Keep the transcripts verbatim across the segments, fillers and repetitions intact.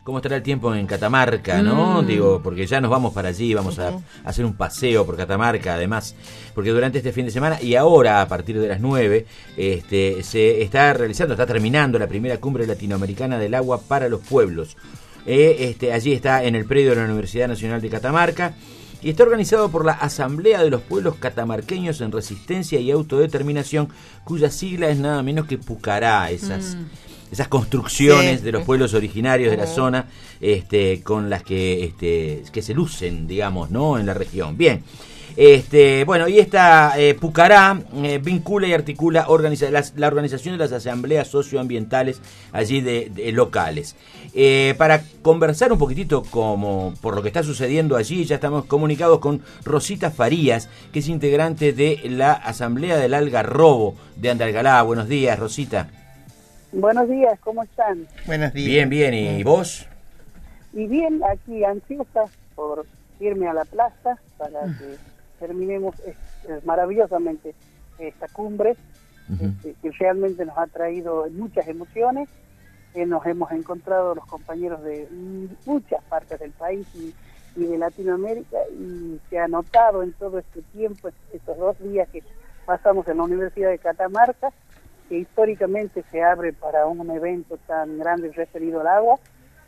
cómo estará el tiempo en Catamarca, ¿no? Mm. Digo, porque ya nos vamos para allí, vamos a, a hacer un paseo por Catamarca, además, porque durante este fin de semana y ahora, a partir de las nueve, este, se está realizando, está terminando la primera cumbre latinoamericana del agua para los pueblos. Eh, este, allí está en el predio de la Universidad Nacional de Catamarca y está organizado por la Asamblea de los Pueblos Catamarqueños en Resistencia y Autodeterminación, cuya sigla es nada menos que Pucará, esas... Mm. esas construcciones sí. de los pueblos originarios de la zona, este, con las que, este, que se lucen, digamos, ¿no? En la región. Bien. Este, bueno, y esta eh, Pucará eh, vincula y articula organiza, la, la organización de las asambleas socioambientales allí de, de locales. Eh, para conversar un poquitito como por lo que está sucediendo allí, ya estamos comunicados con Rosita Farías, que es integrante de la Asamblea del Algarrobo de Andalgalá. Buenos días, Rosita. Buenos días, ¿cómo están? Buenos días. Bien, bien, ¿y vos? Y bien, aquí ansiosa por irme a la plaza para que terminemos eh, maravillosamente esta cumbre, uh-huh. este, que realmente nos ha traído muchas emociones. Eh, nos hemos encontrado los compañeros de muchas partes del país y, y de Latinoamérica, y se ha notado en todo este tiempo, estos dos días que pasamos en la Universidad de Catamarca, que históricamente se abre para un evento tan grande referido al agua.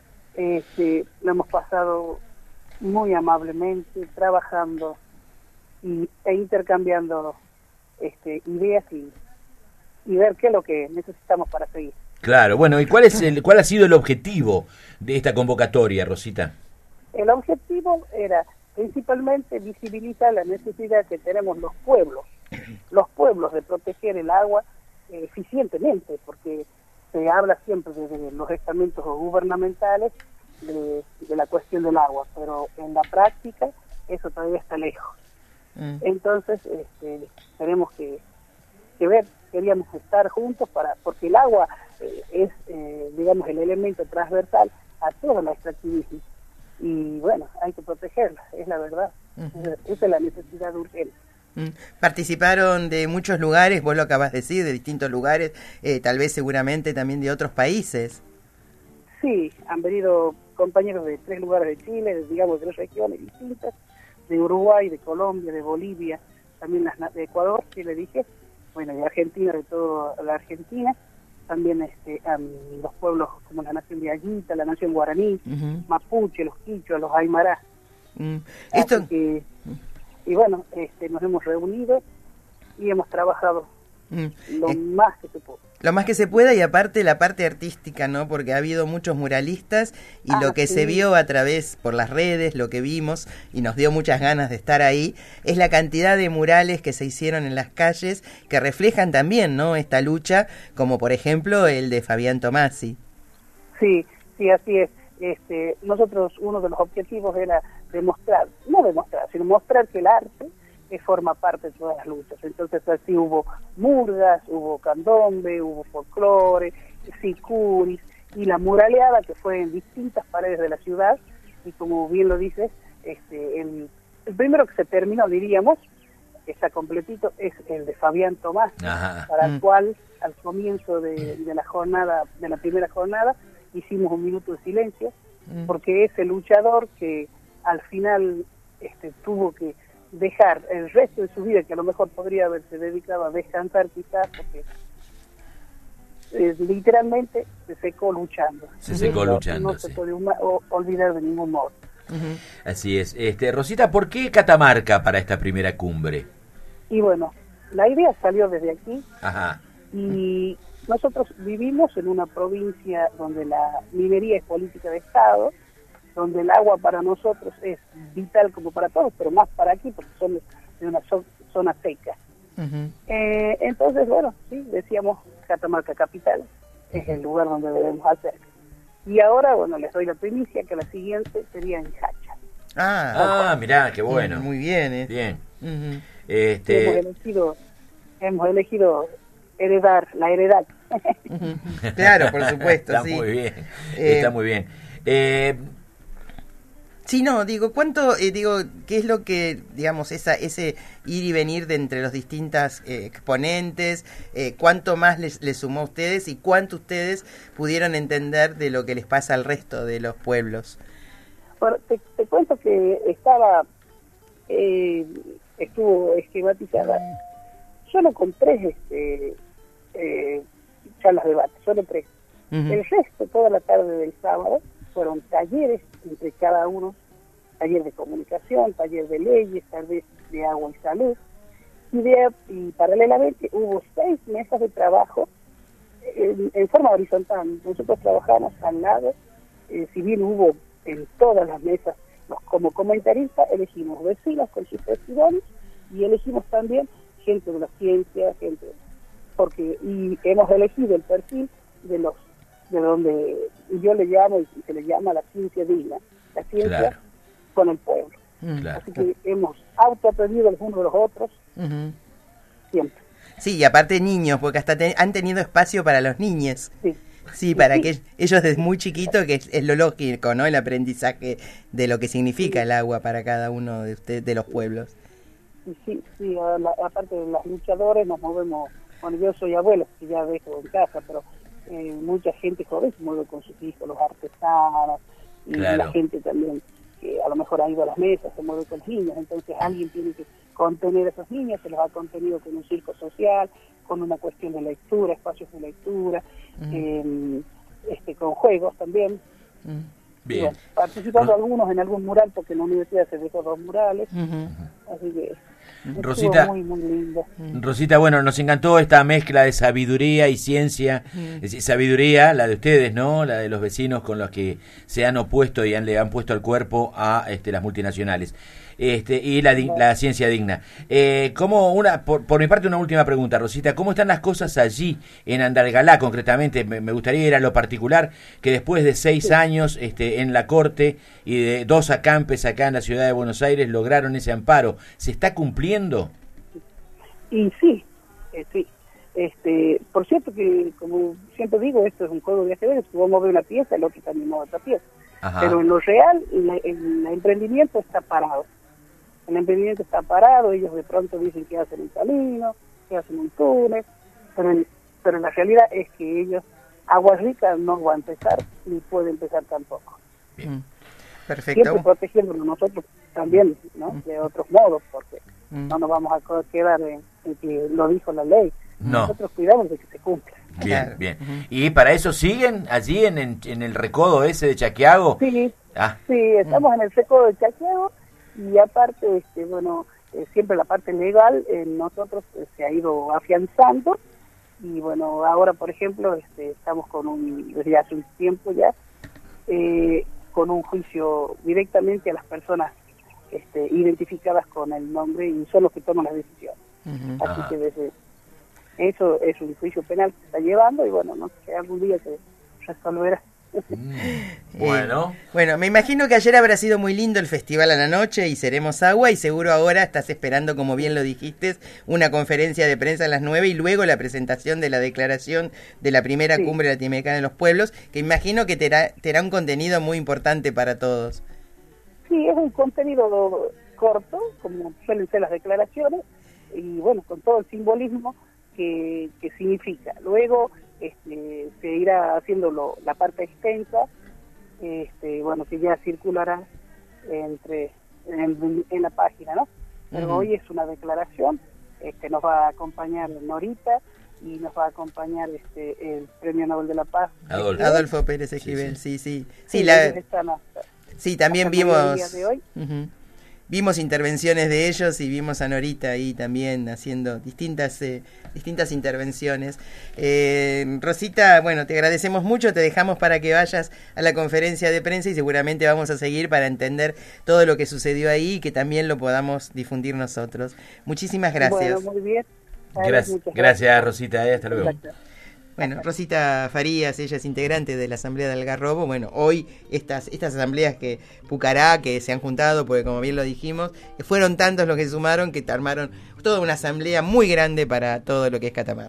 Este, lo hemos pasado muy amablemente, trabajando y, e intercambiando este, ideas y, y ver qué es lo que necesitamos para seguir. Claro, bueno, ¿y cuál es el, cuál ha sido el objetivo de esta convocatoria, Rosita? El objetivo era principalmente visibilizar la necesidad que tenemos los pueblos, los pueblos de proteger el agua eficientemente, porque se habla siempre desde los estamentos gubernamentales de, de la cuestión del agua, pero en la práctica eso todavía está lejos. Mm. Entonces este, tenemos que, que ver, queríamos estar juntos para, porque el agua eh, es, eh, digamos, el elemento transversal a todo el extractivismo, y bueno, hay que protegerla, es la verdad. Uh-huh. Esa es la necesidad urgente. Participaron de muchos lugares, vos lo acabas de decir, de distintos lugares, eh, tal vez seguramente también de otros países. Sí, han venido compañeros de tres lugares de Chile, de, digamos, de tres regiones distintas, de Uruguay, de Colombia, de Bolivia, también las de Ecuador, que le dije, bueno, de Argentina, de toda la Argentina, también este, um, los pueblos como la nación de Ayita, la nación guaraní, uh-huh. mapuche, los quichuas, los aymará. Uh-huh. Esto... Así que, y bueno, este, nos hemos reunido y hemos trabajado mm. lo eh, más que se puede. Lo más que se pueda, y aparte la parte artística, ¿no? Porque ha habido muchos muralistas y ah, lo que sí. se vio a través, por las redes, lo que vimos y nos dio muchas ganas de estar ahí, es la cantidad de murales que se hicieron en las calles que reflejan también, ¿no? Esta lucha, como por ejemplo el de Fabián Tomasi. Sí, sí, así es. Este, nosotros, uno de los objetivos era demostrar, no demostrar, sino mostrar que el arte eh, forma parte de todas las luchas. Entonces así hubo murgas, hubo candombe, hubo folclore, sicuris, y la muraleada que fue en distintas paredes de la ciudad, y como bien lo dices, este, el, el primero que se terminó, diríamos, está completito, es el de Fabián Tomás, Ajá. para mm. el cual al comienzo de, de la jornada, de la primera jornada, hicimos un minuto de silencio, mm. porque ese luchador que al final este, tuvo que dejar el resto de su vida, que a lo mejor podría haberse dedicado a descansar quizás, porque eh, literalmente se secó luchando. Se secó no, luchando, No sí. se puede uma- o, olvidar de ningún modo. Uh-huh. Así es. Este, Rosita, ¿por qué Catamarca para esta primera cumbre? Y bueno, la idea salió desde aquí. Ajá. Y nosotros vivimos en una provincia donde la minería es política de Estado, donde el agua para nosotros es vital como para todos, pero más para aquí porque somos de una zo- zona seca. Uh-huh. Eh, entonces, bueno, sí, decíamos Catamarca Capital, uh-huh. es el lugar donde debemos hacer. Y ahora, bueno, les doy la primicia que la siguiente sería en Hacha. Ah, ah mirá, qué bueno. Muy bien, ¿eh? Bien. Uh-huh. Este... Hemos elegido, hemos elegido heredar, la heredad. Uh-huh. Claro, por supuesto, está sí. Muy bien, eh... está muy bien. Eh... Sí, no, digo, ¿cuánto, eh, digo, qué es lo que, digamos, esa, ese ir y venir de entre los distintas eh, exponentes, eh, cuánto más les, les sumó a ustedes y cuánto ustedes pudieron entender de lo que les pasa al resto de los pueblos? Bueno, te, te cuento que estaba, eh, estuvo esquematizada, solo con tres este, eh, charlas de debate, solo tres. Uh-huh. El resto, toda la tarde del sábado, fueron talleres entre cada uno, taller de comunicación, taller de leyes, taller de agua y salud, y, de, y paralelamente hubo seis mesas de trabajo en, en forma horizontal. Nosotros trabajamos al lado, eh, si bien hubo en todas las mesas, los, como comentaristas elegimos vecinos con sus testimonios y elegimos también gente de la ciencia, gente, porque y hemos elegido el perfil de los de donde yo le llamo y se le llama la ciencia digna, la ciencia claro. con el pueblo. Claro. Así que hemos autoaprendido los unos de los otros, uh-huh. siempre. Sí, y aparte niños, porque hasta te, han tenido espacio para los niños. Sí. Sí, para sí. que ellos desde muy chiquito, que es, es lo lógico, ¿no? El aprendizaje de lo que significa sí. el agua para cada uno de usted, de los pueblos. Sí, sí, sí a la, aparte de los luchadores nos movemos, bueno, yo soy abuelo, que ya dejo en casa, pero Eh, mucha gente joven se mueve con sus hijos, los artesanos, y claro. la gente también que a lo mejor ha ido a las mesas, se mueve con los niños, entonces alguien tiene que contener a esos niños, se los ha contenido con un circo social, con una cuestión de lectura, espacios de lectura, uh-huh. eh, este con juegos también. Uh-huh. Bien. Bueno, participando uh-huh. algunos en algún mural, porque en la universidad se dejó dos murales, uh-huh. así que Rosita, muy, muy lindo. Rosita, bueno, nos encantó esta mezcla de sabiduría y ciencia, mm. es decir, sabiduría, la de ustedes, ¿no? La de los vecinos con los que se han opuesto y han, le han puesto el cuerpo a este, las multinacionales. Este, y la, la ciencia digna. Eh, ¿cómo una, por, por mi parte, una última pregunta, Rosita, ¿cómo están las cosas allí en Andalgalá concretamente? Me, me gustaría ir a lo particular, que después de seis sí. años este, en la Corte y de dos acampes acá en la ciudad de Buenos Aires lograron ese amparo. ¿Se está cumpliendo? Y sí, eh, sí. Este, por cierto que, como siempre digo, esto es un juego de ajedrez, si vos mover una pieza, el otro también mueve otra pieza. Ajá. Pero en lo real, el, el emprendimiento está parado. El emprendimiento está parado, ellos de pronto dicen que hacen un camino, que hacen un túnel, pero en, pero la realidad es que ellos, Aguas Ricas no va a empezar, ni puede empezar tampoco. Bien. Perfecto. Siempre protegiéndonos nosotros también, ¿no? Mm. De otros modos, porque mm. no nos vamos a quedar en, en que lo dijo la ley. No. Nosotros cuidamos de que se cumpla. Bien, claro. bien. Uh-huh. ¿Y para eso siguen allí en, en, en el recodo ese de Chaquiago? Sí, ah. sí, estamos uh-huh. en el recodo de Chaquiago. Y aparte, este, bueno, eh, siempre la parte legal, eh, nosotros eh, se ha ido afianzando y bueno, ahora por ejemplo, este, estamos con un, desde hace un tiempo ya, eh, con un juicio directamente a las personas este, identificadas con el nombre y son los que toman las decisiones. Uh-huh. Así Ajá. que desde eso es un juicio penal que se está llevando y bueno, no sé, algún día se resolverá. Mm, bueno. Eh, bueno, me imagino que ayer habrá sido muy lindo el festival a la noche y Seremos Agua y seguro ahora estás esperando, como bien lo dijiste, una conferencia de prensa a las nueve y luego la presentación de la declaración de la primera sí. cumbre latinoamericana de los pueblos, que imagino que terá, terá un contenido muy importante para todos. Sí, es un contenido corto, como suelen ser las declaraciones, y bueno, con todo el simbolismo que, que significa. Luego Este, se irá haciendo lo, la parte extensa, este, bueno, que ya circulará entre en, en la página, ¿no? Pero uh-huh. hoy es una declaración, este, nos va a acompañar Norita y nos va a acompañar este el Premio Nobel de la Paz. Adolfo, Adolfo Pérez Esquivel, sí, sí. Sí, sí. sí, sí, la... hasta, sí también vimos... Día de hoy. Uh-huh. Vimos intervenciones de ellos y vimos a Norita ahí también haciendo distintas eh, distintas intervenciones. Eh, Rosita, bueno, te agradecemos mucho, te dejamos para que vayas a la conferencia de prensa y seguramente vamos a seguir para entender todo lo que sucedió ahí y que también lo podamos difundir nosotros. Muchísimas gracias. Bueno, muy bien. Gracias, gracias Rosita, eh, hasta luego. Exacto. Bueno, Rosita Farías, ella es integrante de la Asamblea de Algarrobo. Bueno, hoy estas estas asambleas que Pucará, que se han juntado, porque como bien lo dijimos, fueron tantos los que se sumaron que armaron toda una asamblea muy grande para todo lo que es Catamarca.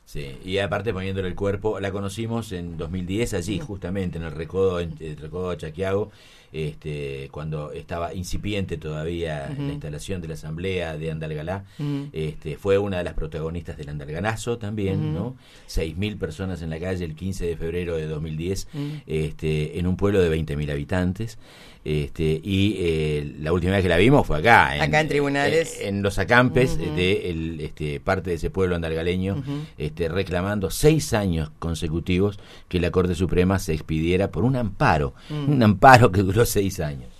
Sí, y aparte poniéndole el cuerpo, la conocimos en dos mil diez allí, justamente en el Recodo, en el Recodo de Chaquiago, este, cuando estaba incipiente todavía uh-huh. la instalación de la asamblea de Andalgalá. Uh-huh. Este, fue una de las protagonistas del Andalganazo también, uh-huh. ¿no? seis mil personas en la calle el quince de febrero de dos mil diez, uh-huh. este, en un pueblo de veinte mil habitantes. Este, y eh, la última vez que la vimos fue acá, en, acá en tribunales, en, en los acampes uh-huh. de el, este, parte de ese pueblo andalgaleño, uh-huh. este, reclamando seis años consecutivos que la Corte Suprema se expidiera por un amparo, uh-huh. un amparo que duró seis años.